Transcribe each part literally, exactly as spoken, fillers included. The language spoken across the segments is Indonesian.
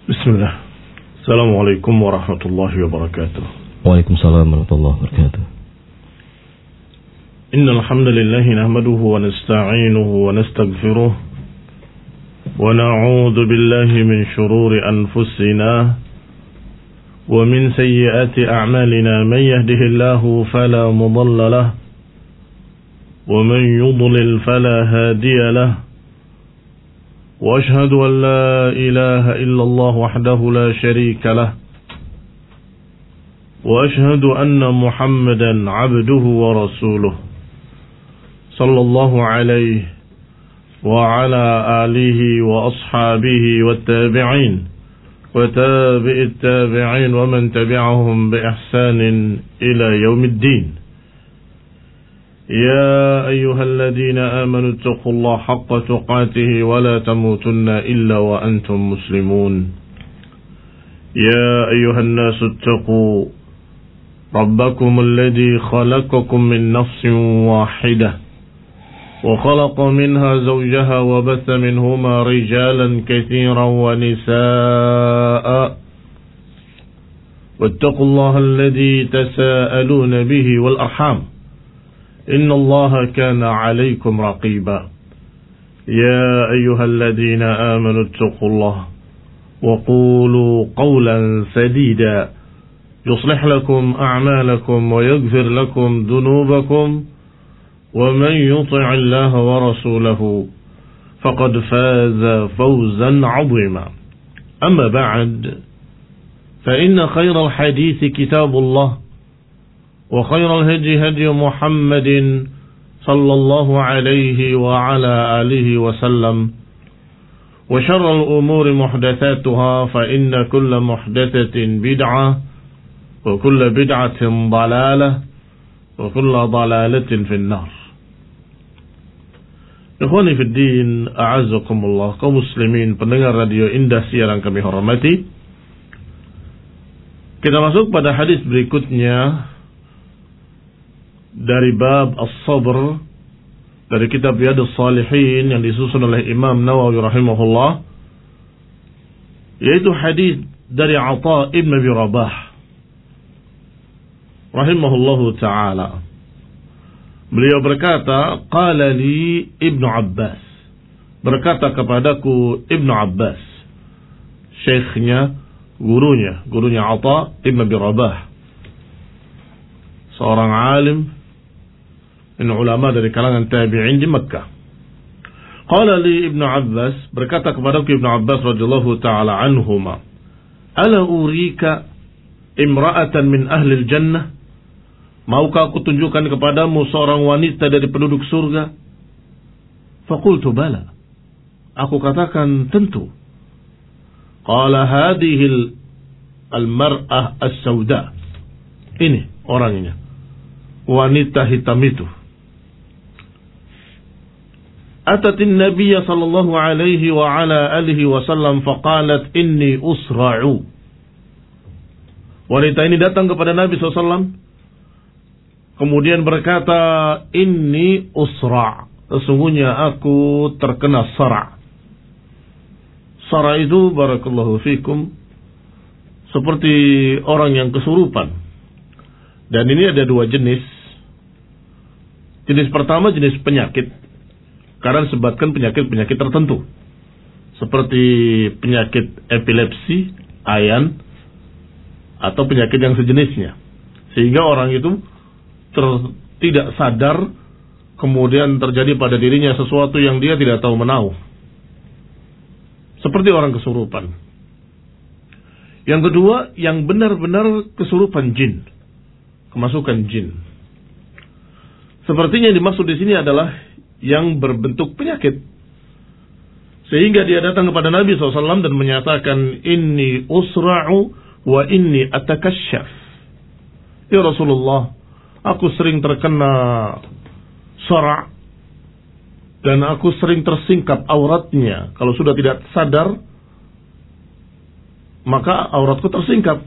Bismillah. Assalamualaikum warahmatullahi wabarakatuh. Waalaikumsalam warahmatullahi wabarakatuh. Innal hamdalillah nahmaduhu wa nasta'inuhu wa nastaghfiruh wa na'udzu billahi min shururi anfusina wa min sayyiati a'malina man yahdihillahu fala mudilla lahu wa man yudlil fala hadiya lahu. وأشهد أن لا إله إلا الله وحده لا شريك له وأشهد أن محمدا عبده ورسوله صلى الله عليه وعلى آله وأصحابه والتابعين وتابع التابعين ومن تبعهم بإحسان إلى يوم الدين. يا أيها الذين آمنوا اتقوا الله حق تقاته ولا تموتن إلا وأنتم مسلمون. يا أيها الناس اتقوا ربكم الذي خلقكم من نفس واحدة وخلق منها زوجها وبث منهما رجالا كثيرا ونساء واتقوا الله الذي تساءلون به والأرحام إن الله كان عليكم رقيبا. يا أيها الذين آمنوا اتقوا الله وقولوا قولا سديدا يصلح لكم أعمالكم ويغفر لكم ذنوبكم ومن يطع الله ورسوله فقد فاز فوزا عظيما. أما بعد فإن خير الحديث كتاب الله وخير الهدي هدي محمد صلى الله عليه وعلى آله وسلم وشر الأمور محدثاتها فإن كل محدثة بدعة وكل بدعة ضلالة وكل ضلالة في النار. Ikhwani fi din, a'azzakumullah, kaum muslimin pendengar radio Indah siaran kami hormati. Kita masuk pada hadis berikutnya dari bab as-sabr dari kitab Riyadhus Shalihin yang disusun oleh Imam Nawawi rahimahullah, yaitu hadis dari Atha ibn Abi Rabah rahimahullahu taala. Beliau berkata, qala li Ibnu Abbas, berkata kepadaku Ibnu Abbas, syekhnya, gurunya, gurunya Atha ibn Abi Rabah, seorang alim min ulama dari kalangan tabi'in di Makkah. Qala li Ibnu Abbas, berkata kepadaku Ibnu Abbas radhiyallahu taala anhuma, ala urika imra'atan min ahli al-jannah, maukah aku tunjukkan kepadamu seorang wanita dari penduduk surga? Faqultu bala, aku katakan tentu. Qala hadhihi al-mar'ah as-sauda, ini orangnya, wanita hitam itu. Atatin Nabiya sallallahu alaihi wa ala alihi wasallam faqalat inni usra'u. Wanita ini datang kepada Nabi sallallahu alaihi wasallam, kemudian berkata, inni usra', sesungguhnya aku terkena sara'. Sara' itu, barakallahu fikum, seperti orang yang kesurupan. Dan ini ada dua jenis. Jenis pertama jenis penyakit, karena disebabkan penyakit-penyakit tertentu, seperti penyakit epilepsi, ayan, atau penyakit yang sejenisnya, sehingga orang itu ter, tidak sadar, kemudian terjadi pada dirinya sesuatu yang dia tidak tahu menahu, seperti orang kesurupan. Yang kedua, yang benar-benar kesurupan jin, kemasukan jin. Sepertinya yang dimaksud di sini adalah yang berbentuk penyakit, sehingga dia datang kepada Nabi shallallahu alaihi wasallam dan menyatakan, inni usra'u wa inni atakasyaf. Ya Rasulullah, aku sering terkena sara' dan aku sering tersingkap auratnya. Kalau sudah tidak sadar, maka auratku tersingkap.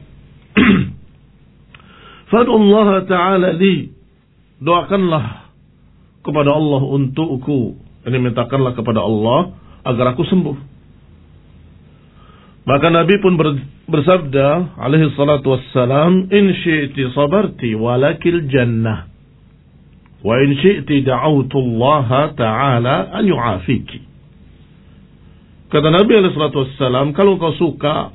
Fad'ullaha ta'ala li, doakanlah kepada Allah untukku, ini mintakanlah kepada Allah agar aku sembuh. Maka Nabi pun bersabda alaihi salatu wassalam, in syi'ti sabarti walakil jannah wa in syi'ti da'autu Allah ta'ala an yu'afiki. Kata Nabi alaihi salatu wassalam, kalau kau suka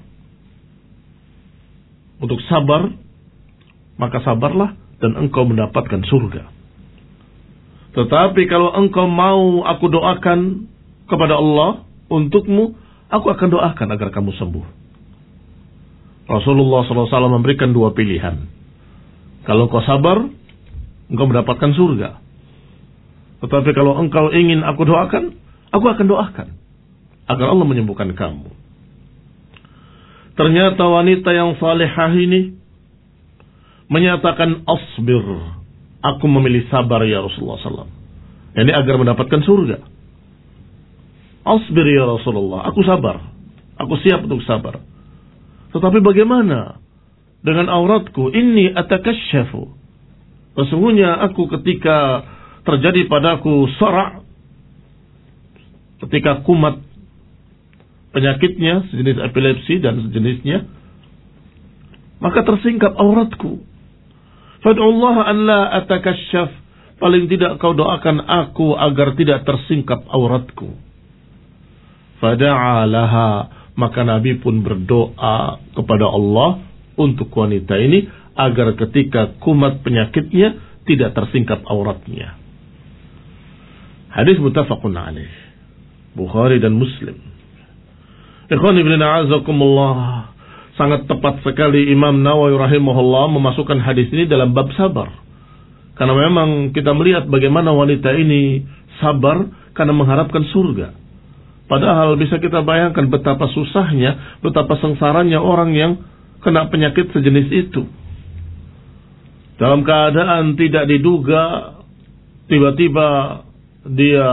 untuk sabar, maka sabarlah dan engkau mendapatkan surga. Tetapi kalau engkau mau aku doakan kepada Allah untukmu, aku akan doakan agar kamu sembuh. Rasulullah shallallahu alaihi wasallam memberikan dua pilihan. Kalau engkau sabar, engkau mendapatkan surga. Tetapi kalau engkau ingin aku doakan, aku akan doakan agar Allah menyembuhkan kamu. Ternyata wanita yang salihah ini menyatakan asbir, aku memilih sabar ya Rasulullah shallallahu alaihi wasallam. Ini agar mendapatkan surga. Asbir ya Rasulullah, aku sabar, aku siap untuk sabar. Tetapi bagaimana dengan auratku? Inni atakasyafu. Sesungguhnya aku ketika terjadi padaku sara', ketika kumat penyakitnya sejenis epilepsi dan sejenisnya, maka tersingkap auratku. Fad'ullaha an la atakasyaf. Paling tidak kau doakan aku agar tidak tersingkap auratku. Fada'a laha. Maka Nabi pun berdoa kepada Allah untuk wanita ini agar ketika kumat penyakitnya tidak tersingkap auratnya. Hadis muttafaqun alaih, Bukhari dan Muslim. Ikhwan ibn a'azakumullah, sangat tepat sekali Imam Nawawi rahimahullah memasukkan hadis ini dalam bab sabar. Karena memang kita melihat bagaimana wanita ini sabar karena mengharapkan surga. Padahal bisa kita bayangkan betapa susahnya, betapa sengsaranya orang yang kena penyakit sejenis itu. Dalam keadaan tidak diduga, tiba-tiba dia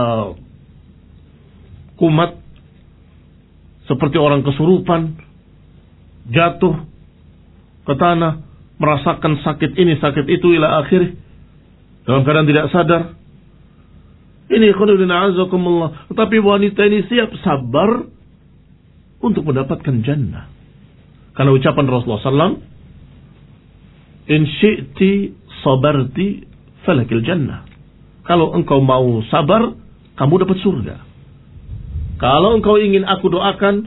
kumat seperti orang kesurupan, jatuh ke tanah, merasakan sakit ini, sakit itu, ila akhirih, dalam keadaan tidak sadar. Ini khairuddin azakumullah. Tetapi wanita ini siap sabar untuk mendapatkan jannah. Karena ucapan Rasulullah sallallahu alaihi wasallam, in syi'ti sabarti falakil jannah. Kalau engkau mau sabar, kamu dapat surga. Kalau engkau ingin aku doakan,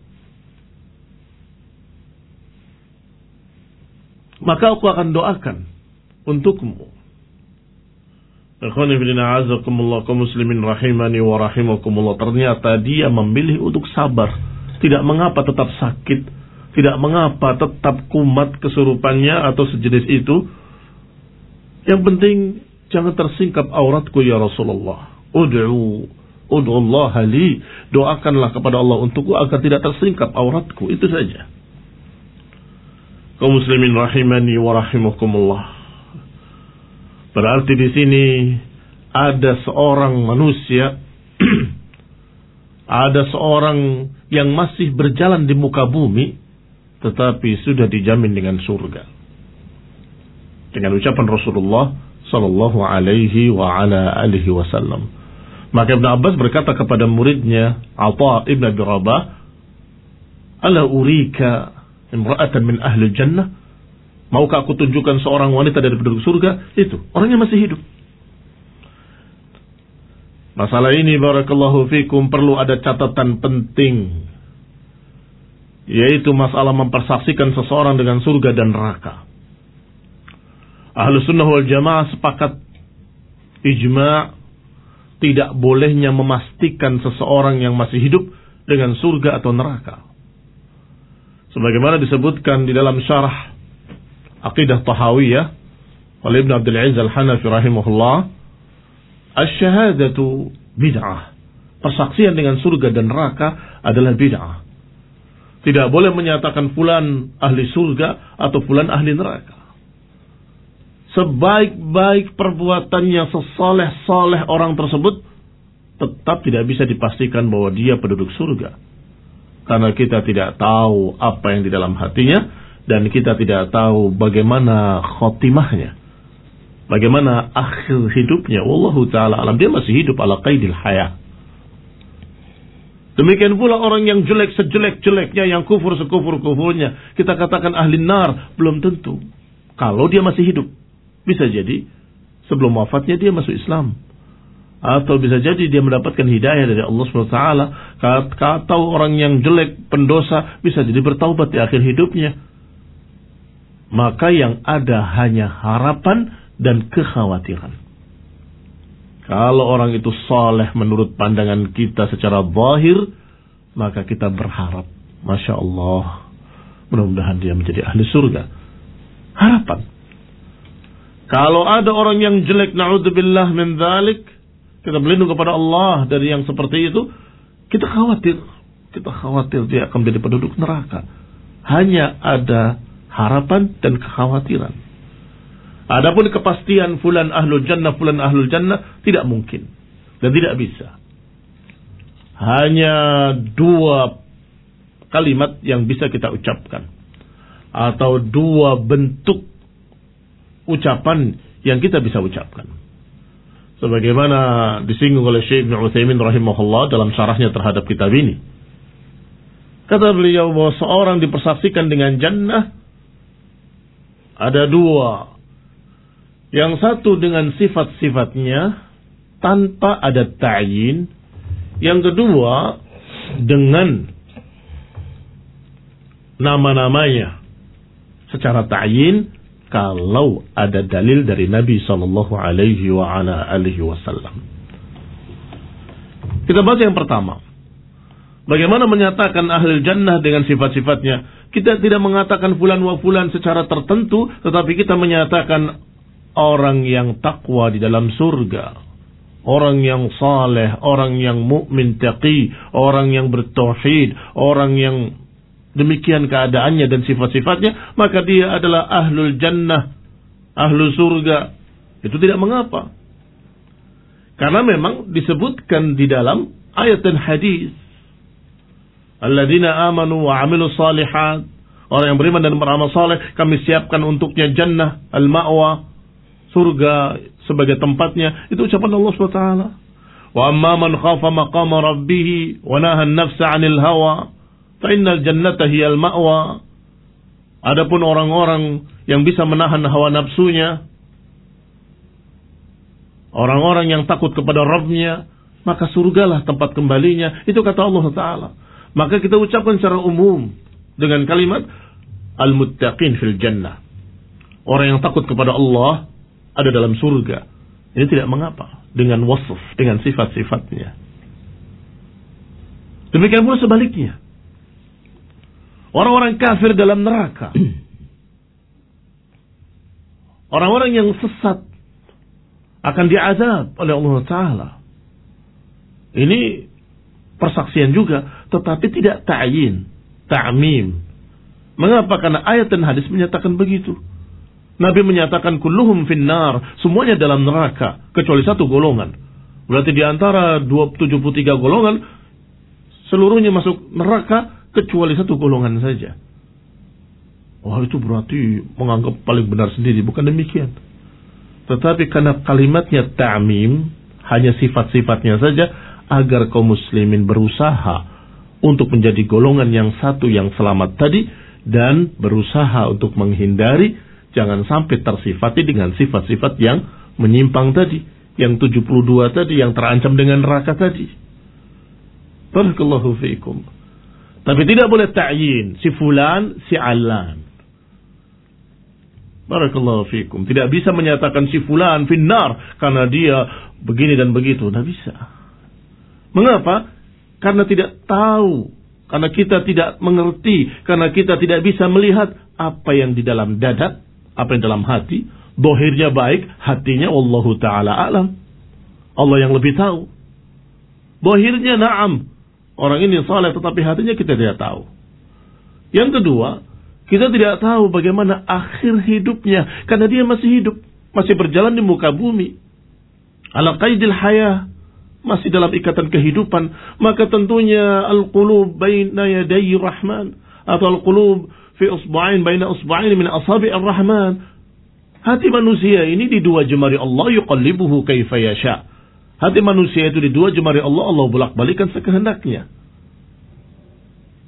maka aku akan doakan untukmu. Ikhwani fillah a'azakumullah kaum muslimin rahimani wa rahimakumullah. Ternyata dia memilih untuk sabar. Tidak mengapa tetap sakit, tidak mengapa tetap kumat kesurupannya atau sejenis itu. Yang penting jangan tersingkap auratku ya Rasulullah. Ud'u ud'u Allah li, doakanlah kepada Allah untukku agar tidak tersingkap auratku. Itu saja. Kaum muslimin rahimani wa rahimakumullah. Berarti di sini ada seorang manusia, ada seorang yang masih berjalan di muka bumi, tetapi sudah dijamin dengan surga. Dengan ucapan Rasulullah sallallahu alaihi wa ala alihi wasallam. Maka Ibn Abbas berkata kepada muridnya Atha ibn Abi Rabah, "Ala urika imra'atan min ahli jannah?" Maukah aku tunjukkan seorang wanita dari penduduk surga? Itu, orangnya masih hidup. Masalah ini barakallahu fikum perlu ada catatan penting, yaitu masalah mempersaksikan seseorang dengan surga dan neraka. Ahlus sunnah wal jamaah sepakat ijma' tidak bolehnya memastikan seseorang yang masih hidup dengan surga atau neraka. Sebagaimana disebutkan di dalam syarah Aqidah Tahawiyah oleh Ibn Abdul Aziz Al-Hanafi rahimahullah, asy-syahadatu bid'ah. Persaksian dengan surga dan neraka adalah bid'ah. Tidak boleh menyatakan fulan ahli surga atau fulan ahli neraka. Sebaik-baik perbuatannya, sesoleh-soleh orang tersebut, tetap tidak bisa dipastikan bahwa dia penduduk surga. Karena kita tidak tahu apa yang di dalam hatinya, dan kita tidak tahu bagaimana khotimahnya, bagaimana akhir hidupnya. Wallahu ta'ala alam. Dia masih hidup ala qaidil hayah. Demikian pula orang yang jelek sejelek-jeleknya, yang kufur sekufur-kufurnya, kita katakan ahli nar, belum tentu. Kalau dia masih hidup, bisa jadi sebelum wafatnya dia masuk Islam. Atau bisa jadi dia mendapatkan hidayah dari Allah subhanahu wa taala. Atau orang yang jelek, pendosa, bisa jadi bertaubat di akhir hidupnya. Maka yang ada hanya harapan dan kekhawatiran. Kalau orang itu saleh menurut pandangan kita secara zahir, maka kita berharap, Masya Allah, mudah-mudahan dia menjadi ahli surga. Harapan. Kalau ada orang yang jelek, na'udzubillah min dzalik, kita berlindung kepada Allah dari yang seperti itu, kita khawatir. Kita khawatir dia akan menjadi penduduk neraka. Hanya ada harapan dan kekhawatiran. Adapun kepastian fulan ahlul jannah, fulan ahlul jannah, tidak mungkin. Dan tidak bisa. Hanya dua kalimat yang bisa kita ucapkan. Atau dua bentuk ucapan yang kita bisa ucapkan. Sebagaimana disinggung oleh Syekh Ibnu Utsaimin rahimahullah dalam syarahnya terhadap kitab ini. Kata beliau bahwa seorang dipersaksikan dengan jannah ada dua. Yang satu dengan sifat-sifatnya tanpa ada ta'yin. Yang kedua dengan nama-namanya secara ta'yin kalau ada dalil dari Nabi sallallahu alaihi wa ala alihi wasallam. Kita bahas yang pertama. Bagaimana menyatakan ahli jannah dengan sifat-sifatnya? Kita tidak mengatakan fulan wa fulan secara tertentu, tetapi kita menyatakan orang yang takwa di dalam surga, orang yang saleh, orang yang mukmin taqi, orang yang bertauhid, orang yang demikian keadaannya dan sifat-sifatnya, maka dia adalah ahlul jannah, ahlul surga. Itu tidak mengapa. Karena memang disebutkan di dalam ayat dan hadis. Alladzina amanu wa amilus salihat, orang yang beriman dan beramal saleh, kami siapkan untuknya jannah, al-ma'wa, surga sebagai tempatnya. Itu ucapan Allah subhanahu wa taala. Wa amma man khafa maqama rabbih wa naha an-nafsa 'anil hawa fa innal jannata hiyal ma'wa. Adapun orang-orang yang bisa menahan hawa nafsunya, orang-orang yang takut kepada Rabb-nya, maka surgalah tempat kembalinya. Itu kata Allah taala. Maka kita ucapkan secara umum dengan kalimat al-muttaqin fil jannah. Orang yang takut kepada Allah ada dalam surga. Ini tidak mengapa. Dengan wasf, dengan sifat-sifatnya. Demikian pula sebaliknya. Orang-orang kafir dalam neraka. Orang-orang yang sesat akan diazab oleh Allah Ta'ala. Ini persaksian juga, tetapi tidak ta'yin, ta'mim. Mengapa? Karena ayat dan hadis menyatakan begitu. Nabi menyatakan kulluhum finnar, semuanya dalam neraka kecuali satu golongan. Berarti di antara tujuh puluh tiga golongan seluruhnya masuk neraka kecuali satu golongan saja. Wah, itu berarti menganggap paling benar sendiri. Bukan demikian. Tetapi karena kalimatnya ta'mim, hanya sifat-sifatnya saja, agar kaum muslimin berusaha untuk menjadi golongan yang satu yang selamat tadi, dan berusaha untuk menghindari jangan sampai tersifati dengan sifat-sifat yang menyimpang tadi, yang tujuh puluh dua tadi, yang terancam dengan neraka tadi. Barakallahu fiikum. Tapi tidak boleh ta'yin si fulan, si alan. Barakallahu fiikum. Tidak bisa menyatakan si fulan finnar karena dia begini dan begitu. Tidak bisa. Mengapa? Karena tidak tahu. Karena kita tidak mengerti. Karena kita tidak bisa melihat apa yang di dalam dada, apa yang dalam hati. Dohirnya baik, hatinya wallahu ta'ala alam. Allah yang lebih tahu. Dohirnya na'am, orang ini saleh, tetapi hatinya kita tidak tahu. Yang kedua, kita tidak tahu bagaimana akhir hidupnya. Karena dia masih hidup, masih berjalan di muka bumi. Ala qaidil hayah, masih dalam ikatan kehidupan. Maka tentunya al-qulub baina yaday rahman. Atau al-qulub fi usba'in baina usba'in min asabi' ar-rahman. Hati manusia ini di dua jemari Allah, yuqallibuhu kaifa yasha. Hati manusia itu di dua jemari Allah, Allah bolak-balikan sekehendaknya.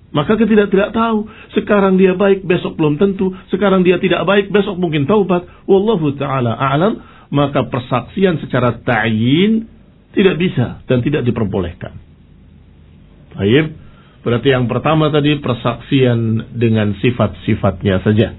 Maka kita tidak, tidak tahu. Sekarang dia baik, besok belum tentu. Sekarang dia tidak baik, besok mungkin taubat. Wallahu ta'ala a'lam. Maka persaksian secara ta'yin tidak bisa dan tidak diperbolehkan. Baik. Berarti yang pertama tadi persaksian dengan sifat-sifatnya saja.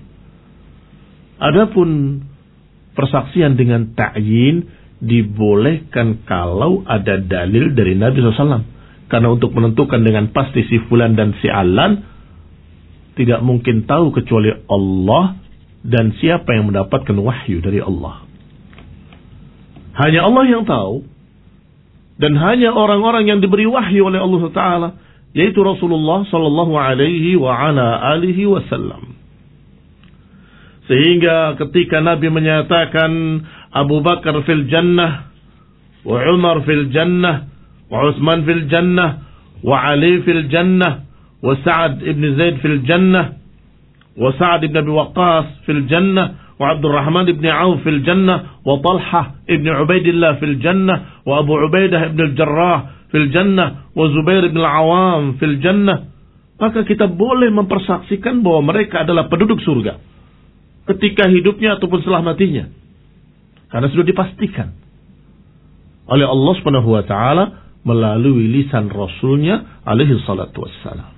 Adapun persaksian dengan ta'yin dibolehkan kalau ada dalil dari Nabi shallallahu alaihi wasallam. Karena untuk menentukan dengan pasti si fulan dan si alan tidak mungkin tahu kecuali Allah dan siapa yang mendapatkan wahyu dari Allah. Hanya Allah yang tahu dan hanya orang-orang yang diberi wahyu oleh Allah Taala, yaitu Rasulullah sallallahu alaihi wa ala alihi wasallam. Sehingga ketika Nabi menyatakan Abu Bakar fil jannah wa Umar fil jannah wa Utsman fil jannah wa Ali fil jannah wa Sa'ad ibn Zaid fil jannah wa Sa'ad ibn Abi Waqqas fil jannah wa Abdurrahman ibn Auf fil jannah wa Talha ibn Ubaidillah fil jannah wa Abu Ubaidah ibn al-Jarrah fil jannah wa Zubair ibn al-Awam fil jannah, maka kita boleh mempersaksikan bahwa mereka adalah penduduk surga ketika hidupnya ataupun setelah matinya, karena sudah dipastikan oleh Allah Subhanahu wa taala melalui lisan Rasulnya alaihi salatu wassalam.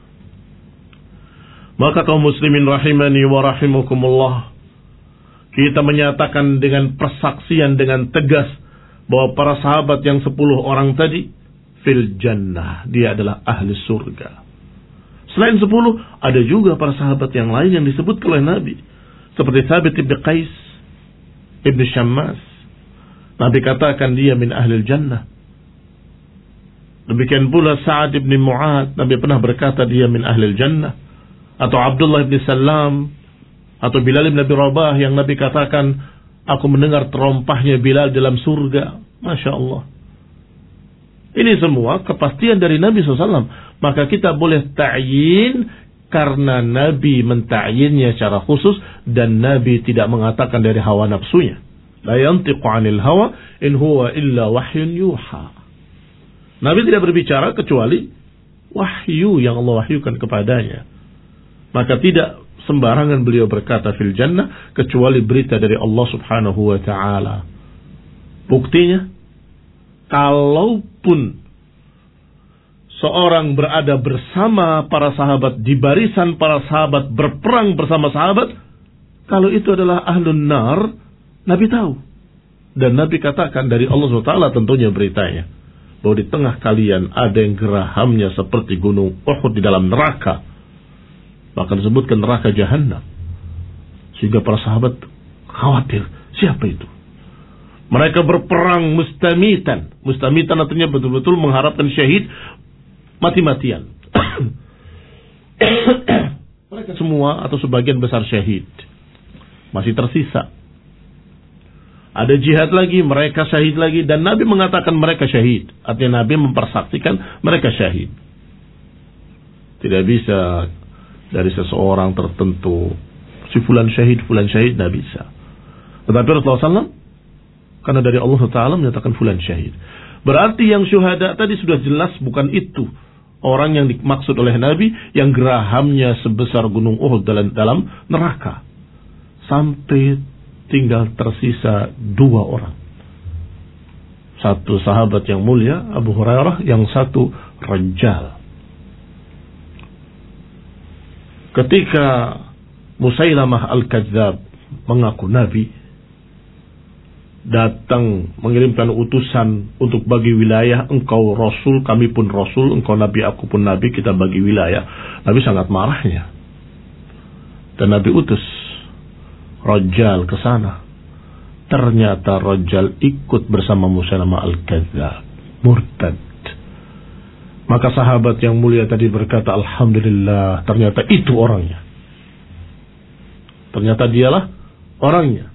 Maka kaum muslimin rahimani wa rahimakumullah, kita menyatakan dengan persaksian dengan tegas bahwa para sahabat yang sepuluh orang tadi fil jannah, dia adalah ahli surga. Selain sepuluh, ada juga para sahabat yang lain yang disebut oleh Nabi, seperti Thabit ibn Qais ibn Syammas. Nabi katakan dia min ahli jannah. Demikian pula Sa'ad ibn Mu'ad, Nabi pernah berkata dia min ahli jannah. Atau Abdullah ibn Salam, atau Bilal ibn Abi Rabah yang Nabi katakan, aku mendengar terompahnya Bilal dalam surga. Masya Allah. Ini semua kepastian dari Nabi shallallahu alaihi wasallam. Maka kita boleh ta'yin karena Nabi menta'yinnya secara khusus, dan Nabi tidak mengatakan dari hawa nafsunya. La yantiqu 'anil hawa in huwa illa wahyun yuha. Nabi tidak berbicara kecuali wahyu yang Allah wahyukan kepadanya. Maka tidak sembarangan beliau berkata fil jannah kecuali berita dari Allah Subhanahu wa taala. Buktinya, kalaupun seorang berada bersama para sahabat, di barisan para sahabat, berperang bersama sahabat, kalau itu adalah ahlun nar, Nabi tahu. Dan Nabi katakan dari Allah subhanahu wa taala tentunya beritanya, bahwa di tengah kalian ada yang gerahamnya seperti gunung Uhud di dalam neraka. Bahkan disebutkan neraka Jahannam. Sehingga para sahabat khawatir, siapa itu? Mereka berperang mustamitan. Mustamitan artinya betul-betul mengharapkan syahid mati-matian. Mereka semua atau sebagian besar syahid. Masih tersisa. Ada jihad lagi, mereka syahid lagi, dan Nabi mengatakan mereka syahid. Artinya Nabi mempersaksikan mereka syahid. Tidak bisa dari seseorang tertentu, si fulan syahid, fulan syahid, tidak bisa. Tetapi Rasulullah shallallahu alaihi wasallam, karena dari Allah Taala menyatakan fulan syahid. Berarti yang syuhada tadi sudah jelas bukan itu orang yang dimaksud oleh Nabi, yang gerahamnya sebesar gunung Uhud dalam, dalam neraka. Sampai tinggal tersisa dua orang. Satu sahabat yang mulia, Abu Hurairah, yang satu Rajjal. Ketika Musailamah Al-Kadzab mengaku Nabi, datang mengirimkan utusan untuk bagi wilayah, engkau Rasul, kami pun Rasul, engkau Nabi, aku pun Nabi, kita bagi wilayah. Nabi sangat marahnya. Dan Nabi utus Rajjal ke sana. Ternyata Rajjal ikut bersama Musailamah Al-Kadzab, murtad. Maka sahabat yang mulia tadi berkata, alhamdulillah, ternyata itu orangnya. Ternyata dialah orangnya.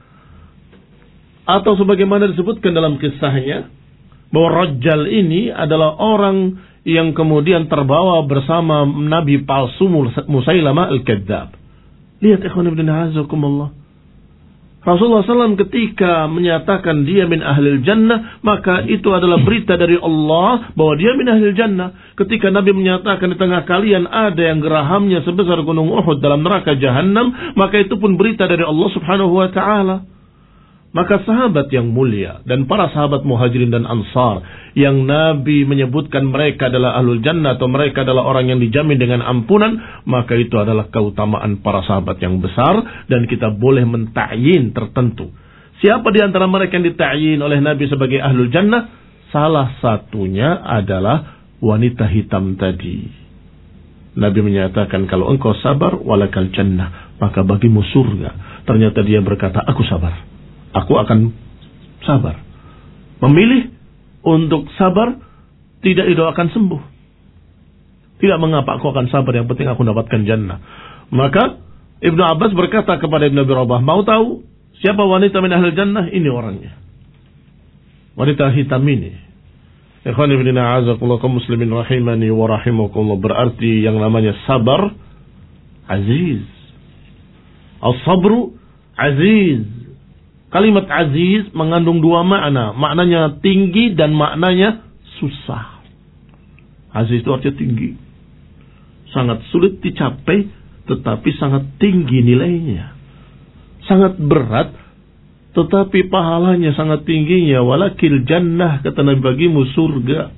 Atau sebagaimana disebutkan dalam kisahnya, bahwa Rajjal ini adalah orang yang kemudian terbawa bersama Nabi palsu Musailamah Al-Kadzab. Lihat ikhwan ibn a'azakumullah. Rasulullah shallallahu alaihi wasallam ketika menyatakan dia min ahlil jannah, maka itu adalah berita dari Allah bahwa dia min ahlil jannah. Ketika Nabi menyatakan di tengah kalian ada yang gerahamnya sebesar gunung Uhud dalam neraka jahanam, maka itu pun berita dari Allah subhanahu wa ta'ala. Maka sahabat yang mulia dan para sahabat muhajirin dan ansar yang Nabi menyebutkan mereka adalah ahlul jannah atau mereka adalah orang yang dijamin dengan ampunan, maka itu adalah keutamaan para sahabat yang besar dan kita boleh mentakyin tertentu. Siapa di antara mereka yang ditakyin oleh Nabi sebagai ahlul jannah? Salah satunya adalah wanita hitam tadi. Nabi menyatakan kalau engkau sabar walakal jannah, maka bagimu surga. Ternyata dia berkata, aku sabar. Aku akan sabar. Memilih untuk sabar, tidak didoakan sembuh. Tidak mengapa aku akan sabar, yang penting aku dapatkan jannah. Maka Ibnu Abbas berkata kepada Ibnu Abi Rabah, mau tahu siapa wanita min ahlil jannah? Ini orangnya. Wanita hitam ini. Ikhwan ibn a'azakullah kaum muslimin rahimani wa rahimakumullah, berarti yang namanya sabar aziz. As-sabru aziz. Kalimat aziz mengandung dua makna. Maknanya tinggi dan maknanya susah. Aziz itu artinya tinggi. Sangat sulit dicapai, tetapi sangat tinggi nilainya. Sangat berat, tetapi pahalanya sangat tingginya. Walakil jannah, kata Nabi, bagimu surga.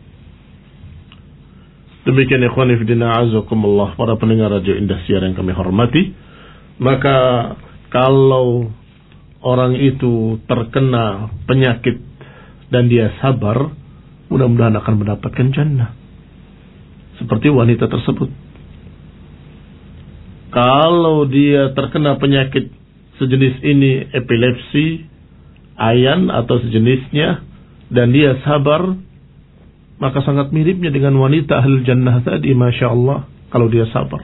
Demikian ikhwan fillah azakumullah, para pendengar Radio Indosiar yang kami hormati. Maka kalau orang itu terkena penyakit dan dia sabar, mudah-mudahan akan mendapatkan jannah seperti wanita tersebut. Kalau dia terkena penyakit sejenis ini, epilepsi, ayan atau sejenisnya, dan dia sabar, maka sangat miripnya dengan wanita ahlul jannah tadi, masya Allah, kalau dia sabar.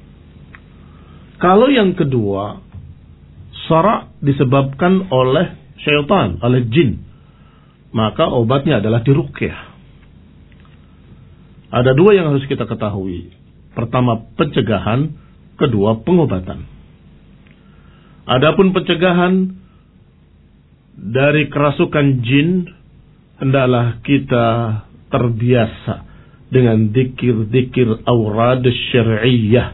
Kalau yang kedua, sara' disebabkan oleh syaitan, oleh jin, maka obatnya adalah diruqyah. Ada dua yang harus kita ketahui. Pertama, pencegahan. Kedua, pengobatan. Adapun pencegahan dari kerasukan jin, hendaklah kita terbiasa dengan zikir-zikir aurad syar'iyyah,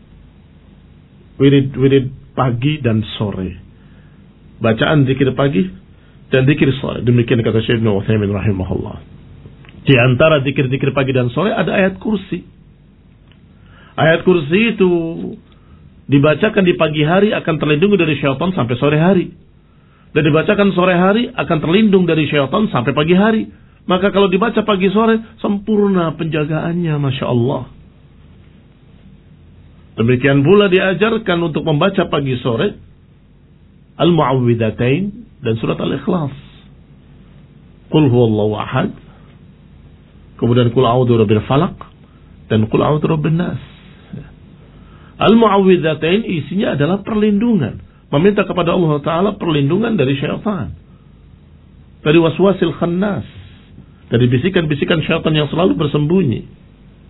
wirid-wirid pagi dan sore. Bacaan zikir pagi dan zikir sore. Demikian kata Syekh Ibnu Utsaimin rahimahullah. Di antara zikir-zikir pagi dan sore ada ayat kursi. Ayat kursi itu dibacakan di pagi hari akan terlindung dari syaitan sampai sore hari. Dan dibacakan sore hari akan terlindung dari syaitan sampai pagi hari. Maka kalau dibaca pagi sore, sempurna penjagaannya, masya Allah. Demikian pula diajarkan untuk membaca pagi sore Al-Mu'awwidhatain dan surat Al-Ikhlas. Qul huwallahu ahad. Kemudian Qul a'udzu birabbil falaq dan Qul a'udzu birabbin nas. Al-Mu'awwidhatain isinya adalah perlindungan, meminta kepada Allah Ta'ala perlindungan dari syaitan, dari waswasil khannas, dari bisikan-bisikan syaitan yang selalu bersembunyi.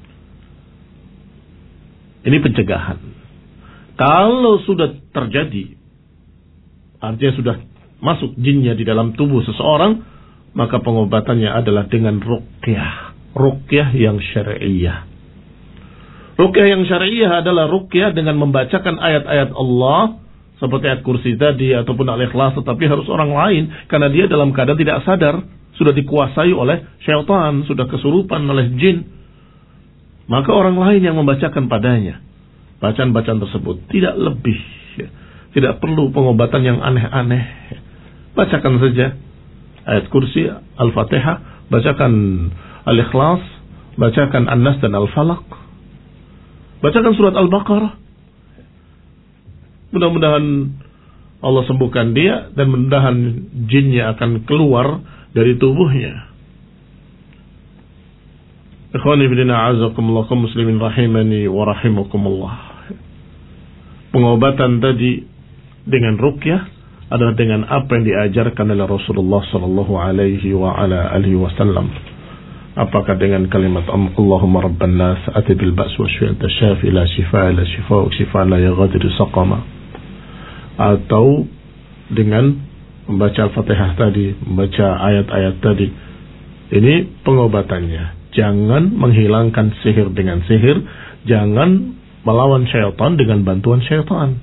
Ini pencegahan. Kalau sudah terjadi, artinya sudah masuk jinnya di dalam tubuh seseorang, maka pengobatannya adalah dengan ruqyah. Ruqyah yang syar'iyyah. Ruqyah yang syar'iyyah adalah ruqyah dengan membacakan ayat-ayat Allah, seperti ayat kursi tadi ataupun Al-Ikhlas, tetapi harus orang lain, karena dia dalam keadaan tidak sadar, sudah dikuasai oleh syaitan, sudah kesurupan oleh jin. Maka orang lain yang membacakan padanya bacaan-bacaan tersebut, tidak lebih, tidak perlu pengobatan yang aneh-aneh. Bacakan saja ayat kursi, Al-Fatihah, bacakan Al-Ikhlas, bacakan An-Nas dan Al-Falaq, bacakan surat Al-Baqarah. Mudah-mudahan Allah sembuhkan dia dan mudah-mudahan jinnya akan keluar dari tubuhnya. Ikhwani fillah a'azakumullah kaum muslimin rahimani wa rahimakumullah. Pengobatan tadi dengan ruqyah adalah dengan apa yang diajarkan oleh Rasulullah sallallahu alaihi wa ala alihi wasallam. Apakah dengan kalimat Allahumma rabban nas ati bil ba's wa syifaa syafi la syifaa la syifaa syifaa la yaghadiru saqama, atau dengan membaca Al-Fatihah tadi, membaca ayat-ayat tadi. Ini pengobatannya. Jangan menghilangkan sihir dengan sihir, jangan melawan syaitan dengan bantuan syaitan.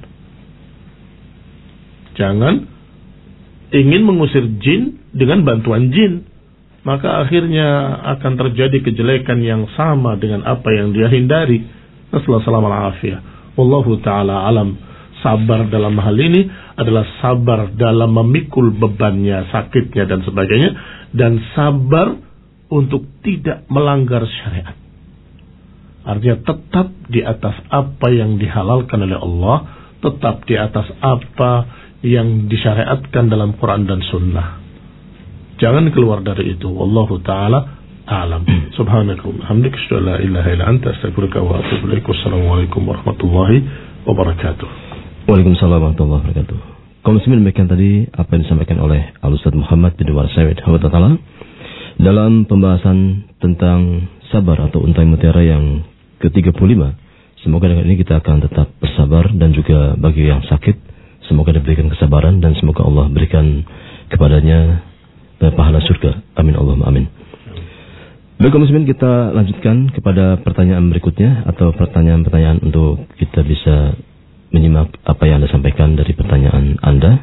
Jangan ingin mengusir jin dengan bantuan jin, maka akhirnya akan terjadi kejelekan yang sama dengan apa yang dia hindari. Nasallallahu alaihi wasallam. Wallahu taala alam. Sabar dalam hal ini adalah sabar dalam memikul bebannya, sakitnya dan sebagainya, dan sabar untuk tidak melanggar syariat. Artinya tetap di atas apa yang dihalalkan oleh Allah, tetap di atas apa yang disyariatkan dalam Quran dan Sunnah. Jangan keluar dari itu. Wallahu taala alam. Subhanakallahumma hamdika asyhadu an la ilaha illa anta astaghfiruka wa atubu ilaik. Wassalamualaikum warahmatullahi wabarakatuh. Waalaikumsalam warahmatullahi wabarakatuh. Kaum muslimin, demikian tadi apa yang disampaikan oleh Al-Ustaz Muhammad bin Warsaid Hafizahullah dalam pembahasan tentang sabar atau untai mutiara yang ke tiga puluh lima. Semoga dengan ini kita akan tetap bersabar, dan juga bagi yang sakit semoga diberikan kesabaran dan semoga Allah berikan kepadanya pahala surga. Amin Allahumma amin. Baik kaum muslimin, kita lanjutkan kepada pertanyaan berikutnya atau pertanyaan-pertanyaan untuk kita bisa menyimak apa yang Anda sampaikan dari pertanyaan Anda.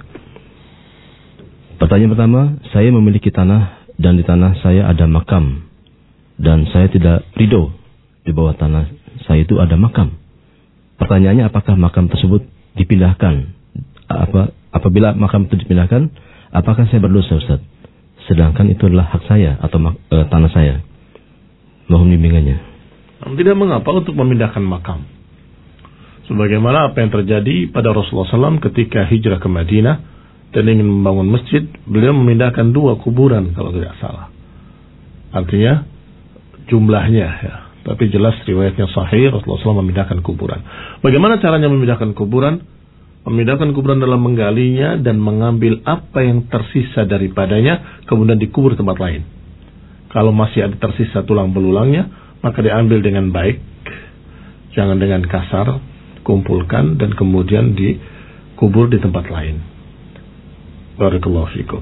Pertanyaan pertama, saya memiliki tanah dan di tanah saya ada makam dan saya tidak ridho di bawah tanah saya itu ada makam. Pertanyaannya, apakah makam tersebut dipindahkan? Apa apabila makam itu dipindahkan, apakah saya berdosa, Ustaz? Sedangkan itu adalah hak saya atau e, tanah saya. Mohon bimbingannya. Tidak mengapa untuk memindahkan makam. Sebagaimana apa yang terjadi pada Rasulullah shallallahu alaihi wasallam ketika hijrah ke Madinah dan ingin membangun masjid, beliau memindahkan dua kuburan kalau tidak salah. Artinya jumlahnya ya, tapi jelas riwayatnya sahih, Rasulullah shallallahu alaihi wasallam memindahkan kuburan. Bagaimana caranya memindahkan kuburan? Memindahkan kuburan dalam menggalinya dan mengambil apa yang tersisa daripadanya, kemudian dikubur di tempat lain. Kalau masih ada tersisa tulang belulangnya, maka diambil dengan baik, jangan dengan kasar, kumpulkan dan kemudian dikubur di tempat lain. Barakallahu fikum.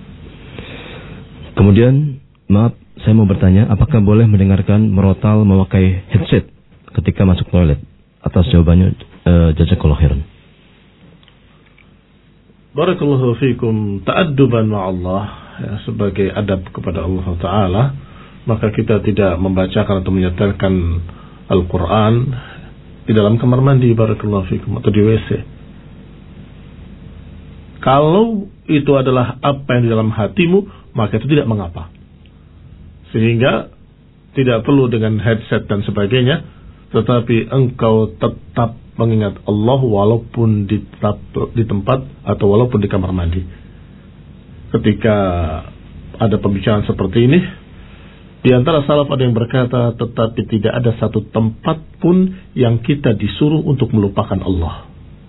Kemudian, maaf, saya mau bertanya, apakah boleh mendengarkan merotal memakai headset ketika masuk toilet? Atas jawabannya, uh, jazakallahu khairan. Barakallahu fikum. Ta'adduban ma'allah, ya, sebagai adab kepada Allah Ta'ala, maka kita tidak membacakan atau menyetelkan Al-Quran di dalam kamar mandi, barakallahu fikum, atau di W C. Kalau itu adalah apa yang di dalam hatimu, maka itu tidak mengapa. Sehingga tidak perlu dengan headset dan sebagainya, tetapi engkau tetap mengingat Allah walaupun di, di tempat atau walaupun di kamar mandi. Ketika ada pembicaraan seperti ini, di antara salaf ada yang berkata, tetapi tidak ada satu tempat pun yang kita disuruh untuk melupakan Allah.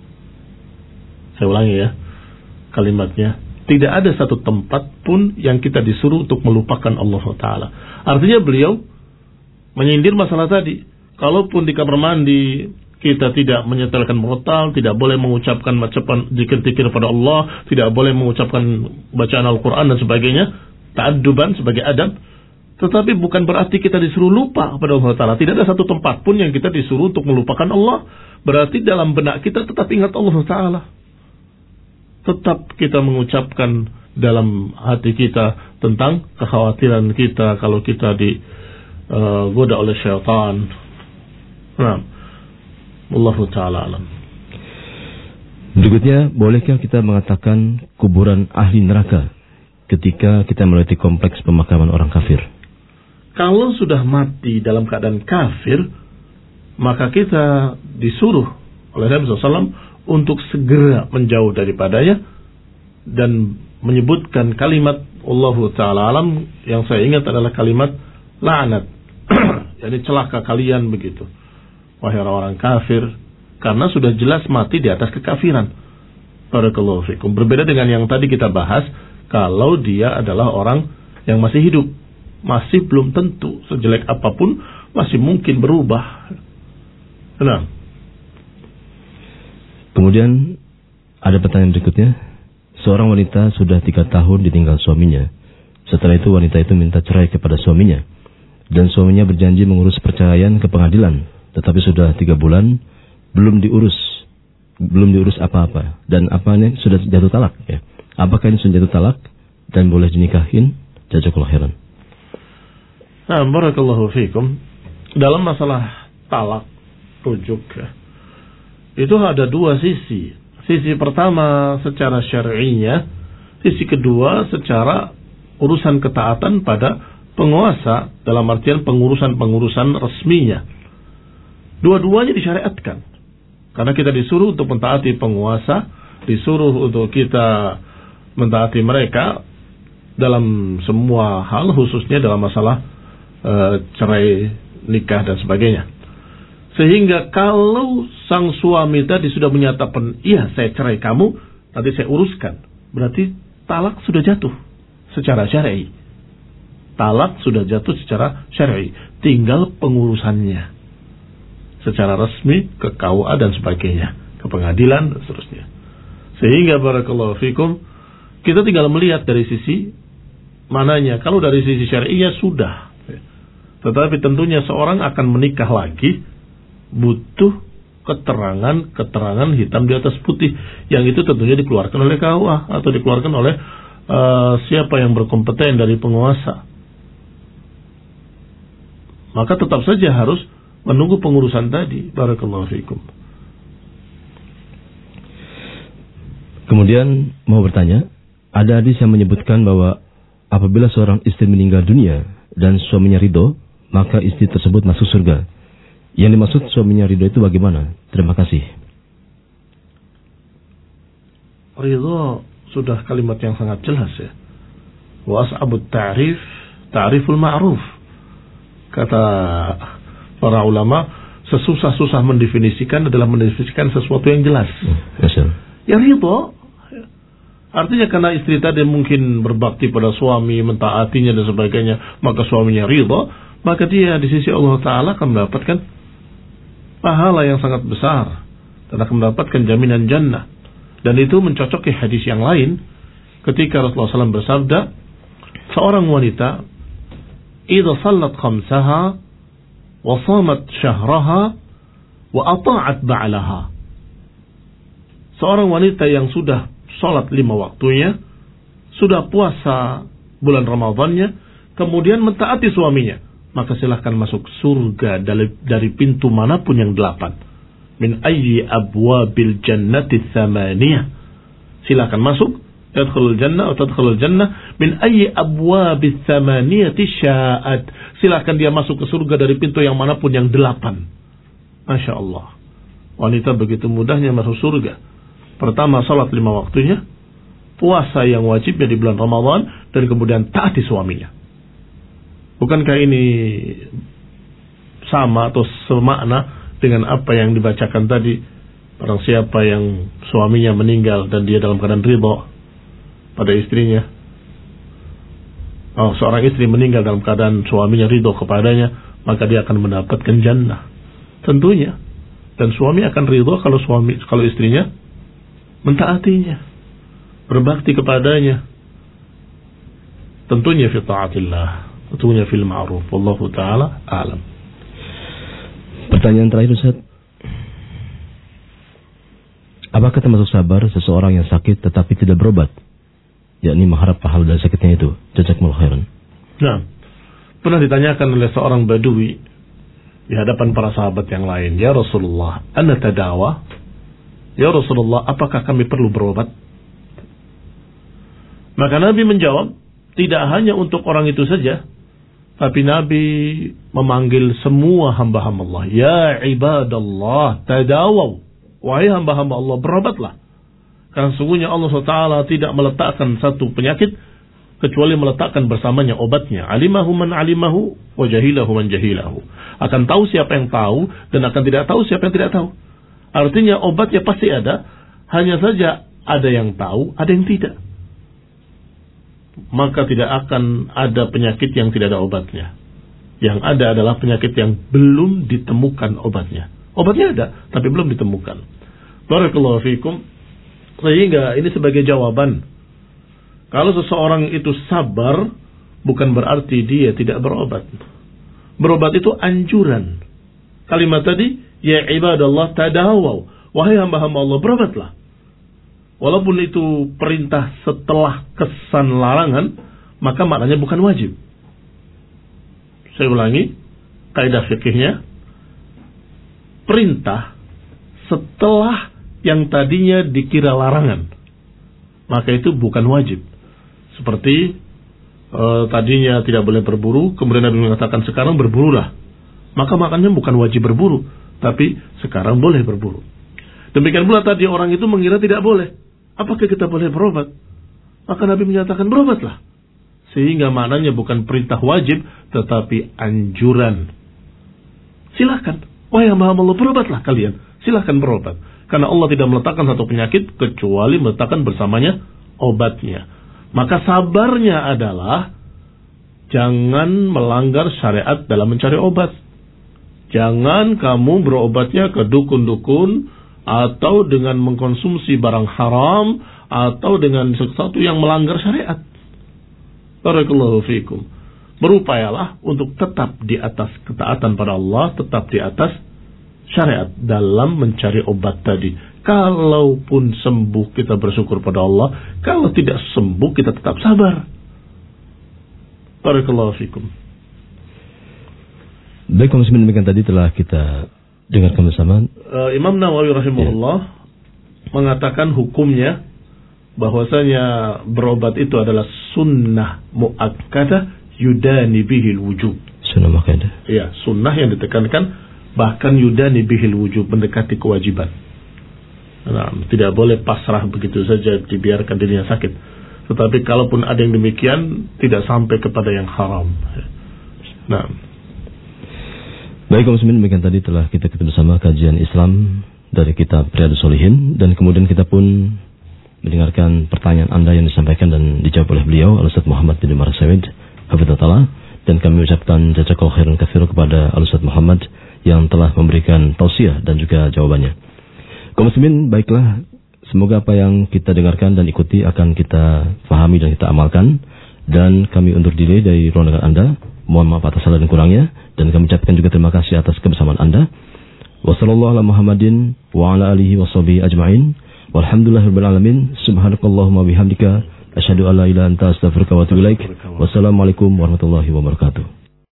Saya ulangi ya kalimatnya, tidak ada satu tempat pun yang kita disuruh untuk melupakan Allah Ta'ala. Artinya beliau menyindir masalah tadi. Kalaupun di kamar mandi kita tidak menyetelkan murotal, tidak boleh mengucapkan bacaan zikir-zikir pada Allah, tidak boleh mengucapkan bacaan Al-Quran dan sebagainya, ta'adduban sebagai adab. Tetapi bukan berarti kita disuruh lupa kepada Allah Ta'ala. Tidak ada satu tempat pun yang kita disuruh untuk melupakan Allah. Berarti dalam benak kita tetap ingat Allah Ta'ala. Tetap kita mengucapkan dalam hati kita tentang kekhawatiran kita kalau kita digoda uh, oleh syaitan. Nah, Allahu Ta'ala alam. Berikutnya, bolehkah kita mengatakan kuburan ahli neraka ketika kita melewati kompleks pemakaman orang kafir? Kalau sudah mati dalam keadaan kafir, maka kita disuruh oleh Nabi shallallahu alaihi wasallam untuk segera menjauh daripadanya dan menyebutkan kalimat Allahu Ta'ala alam, yang saya ingat adalah kalimat laknat. Jadi celaka kalian begitu, wahai orang-orang kafir, karena sudah jelas mati di atas kekafiran. Barakallahu fikum. Berbeda dengan yang tadi kita bahas, kalau dia adalah orang yang masih hidup, masih belum tentu, sejelek apapun masih mungkin berubah. Nah. Kemudian ada pertanyaan berikutnya, seorang wanita sudah tiga tahun ditinggal suaminya. Setelah itu wanita itu minta cerai kepada suaminya. Dan suaminya berjanji mengurus perceraian ke pengadilan. Tetapi sudah tiga bulan, belum diurus. Belum diurus apa-apa. Dan apanya sudah jatuh talak. Ya. Apakah ini sudah jatuh talak dan boleh dinikahin? Jazakallahu khairan. Nah, barakallahu fikum. Dalam masalah talak, rujuk, ya, itu ada dua sisi. Sisi pertama secara syar'inya, sisi kedua secara urusan ketaatan pada penguasa, dalam artian pengurusan-pengurusan resminya. Dua-duanya disyariatkan. Karena kita disuruh untuk mentaati penguasa, disuruh untuk kita mentaati mereka dalam semua hal, khususnya dalam masalah e, cerai, nikah dan sebagainya. Sehingga kalau sang suami tadi sudah menyatakan, iya saya cerai kamu, nanti saya uruskan, berarti talak sudah jatuh secara syar'i. Talak sudah jatuh secara syar'i, tinggal pengurusannya secara resmi ke K U A dan sebagainya, ke pengadilan dan seterusnya. Sehingga barakallahu fikum, kita tinggal melihat dari sisi mananya. Kalau dari sisi syar'inya sudah, tetapi tentunya seorang akan menikah lagi butuh keterangan-keterangan hitam di atas putih, yang itu tentunya dikeluarkan oleh K U A atau dikeluarkan oleh uh, siapa yang berkompeten dari penguasa. Maka tetap saja harus menunggu pengurusan tadi. Barakallahu fikum. Kemudian mau bertanya, ada hadis yang menyebutkan bahwa apabila seorang istri meninggal dunia dan suaminya ridho, maka istri tersebut masuk surga. Yang dimaksud suaminya ridho itu bagaimana? Terima kasih. Ridho sudah kalimat yang sangat jelas ya. Wa as'abut ta'rif ta'riful ma'ruf. Kata para ulama, sesusah-susah mendefinisikan adalah mendefinisikan sesuatu yang jelas. Hmm, yang ridho, artinya karena istri tadi mungkin berbakti pada suami, mentaatinya dan sebagainya, maka suaminya ridho, maka dia di sisi Allah Ta'ala akan mendapatkan pahala yang sangat besar dan akan mendapatkan jaminan jannah. Dan itu mencocoki hadis yang lain ketika Rasulullah shallallahu alaihi wasallam bersabda, seorang wanita idza sallat khamsaha wa shamat syahraha wa ata'at ba'laha, seorang wanita yang sudah salat lima waktunya, sudah puasa bulan Ramadannya, kemudian mentaati suaminya, maka silahkan masuk surga dari, dari pintu manapun yang delapan. Min ayyi abwabil jannati tsamaniyah. Silahkan masuk, tadkhulul jannah atau tadkhulul jannah min ayyi abwabis tsamaniyati sya'at. Silahkan dia masuk ke surga dari pintu yang manapun yang delapan. Masya Allah. Wanita begitu mudahnya masuk surga. Pertama, salat lima waktunya, puasa yang wajibnya di bulan Ramadan, dan kemudian taati suaminya. Bukankah ini sama atau semakna dengan apa yang dibacakan tadi? Barang siapa yang suaminya meninggal dan dia dalam keadaan ridha pada istrinya. Oh, seorang istri meninggal dalam keadaan suaminya ridha kepadanya, maka dia akan mendapatkan jannah. Tentunya. Dan suami akan ridha kalau suami kalau istrinya mentaatinya, berbakti kepadanya. Tentunya fi taatillah, tentunya fil ma'ruf. Wallahu taala a'lam. Pertanyaan terakhir, Ustaz. Apakah termasuk sabar seseorang yang sakit tetapi tidak berobat, yakni mengharap pahala dari sakitnya itu? Jazakumullah khairan. Nah, pernah ditanyakan oleh seorang badui di hadapan para sahabat yang lain, ya Rasulullah, ana tadawa? Ya Rasulullah, apakah kami perlu berobat? Maka Nabi menjawab, tidak hanya untuk orang itu saja, tapi Nabi memanggil semua hamba-hamba Allah. Ya ibadallah, tadawaw. Wahai hamba-hamba Allah, berobatlah. Karena sesungguhnya Allah subhanahu wa taala tidak meletakkan satu penyakit kecuali meletakkan bersamanya obatnya. Alimahu man alimahu, wa jahilahu man jahilahu. Akan tahu siapa yang tahu, dan akan tidak tahu siapa yang tidak tahu. Artinya obatnya pasti ada, hanya saja ada yang tahu, ada yang tidak. Maka tidak akan ada penyakit yang tidak ada obatnya. Yang ada adalah penyakit yang belum ditemukan obatnya. Obatnya ada, tapi belum ditemukan. Barakallahu fikum. Sehingga ini sebagai jawaban Kalau seseorang itu sabar, bukan berarti dia tidak berobat. Berobat itu anjuran. Kalimat tadi, ya ibadallah tadawaw. Wahai hamba-hamba Allah, berobatlah. Walaupun itu perintah setelah kesan larangan, maka maknanya bukan wajib. Saya ulangi, kaidah fikihnya, perintah setelah yang tadinya dikira larangan, maka itu bukan wajib. Seperti uh, tadinya tidak boleh berburu, kemudian Nabi mengatakan sekarang berburulah. Maka makanya bukan wajib berburu, tapi sekarang boleh berburu. Demikian pula tadi orang itu mengira tidak boleh. Apakah kita boleh berobat? Maka Nabi menyatakan berobatlah. Sehingga maknanya bukan perintah wajib, tetapi anjuran. Silakan, wahai hamba Allah, berobatlah kalian. Silakan berobat. Karena Allah tidak meletakkan satu penyakit kecuali meletakkan bersamanya obatnya. Maka sabarnya adalah jangan melanggar syariat dalam mencari obat. Jangan kamu berobatnya ke dukun-dukun, atau dengan mengkonsumsi barang haram, atau dengan sesuatu yang melanggar syariat. Barakallahu fiikum. Berupayalah untuk tetap di atas ketaatan pada Allah, tetap di atas syariat dalam mencari obat tadi. Kalaupun sembuh kita bersyukur pada Allah, kalau tidak sembuh kita tetap sabar. Barakallahu fiikum. Baik, kaum muslimin, demikian tadi telah kita dengarkan bersama. Uh, Imam Nawawi rahimahullah ya. mengatakan hukumnya bahwasanya berobat itu adalah sunnah muakkadah yudani bihil wujub. Sunnah muakkadah. Ya, sunnah yang ditekankan, bahkan yudani bihil wujub, mendekati kewajiban. Nah, tidak boleh pasrah begitu saja dibiarkan dirinya sakit. Tetapi kalaupun ada yang demikian, tidak sampai kepada yang haram. Nah, baik kaum muslimin, demikian tadi telah kita ketemu bersama kajian Islam dari kitab Riyadhus Shalihin, dan kemudian kita pun mendengarkan pertanyaan Anda yang disampaikan dan dijawab oleh beliau Al-Ustaz Muhammad bin Umar Said hafizahullah, dan kami ucapkan jazakallahu khairan katsiran kepada Al-Ustaz Muhammad yang telah memberikan tausiah dan juga jawabannya. Kaum muslimin, baiklah, semoga apa yang kita dengarkan dan ikuti akan kita fahami dan kita amalkan, dan kami undur diri dari ruangan Anda. Mohon maaf atas salah dan kurangnya, dan kami ucapkan juga terima kasih atas kebersamaan Anda. Wassallallahu ala Muhammadin wa ala alihi washabihi ajma'in. Walhamdulillahirabbil alamin. Subhanakallahumma bihamdika asyhadu an la ilaha illa anta astaghfiruka wa atubu ilaik. Wassalamualaikum warahmatullahi wabarakatuh.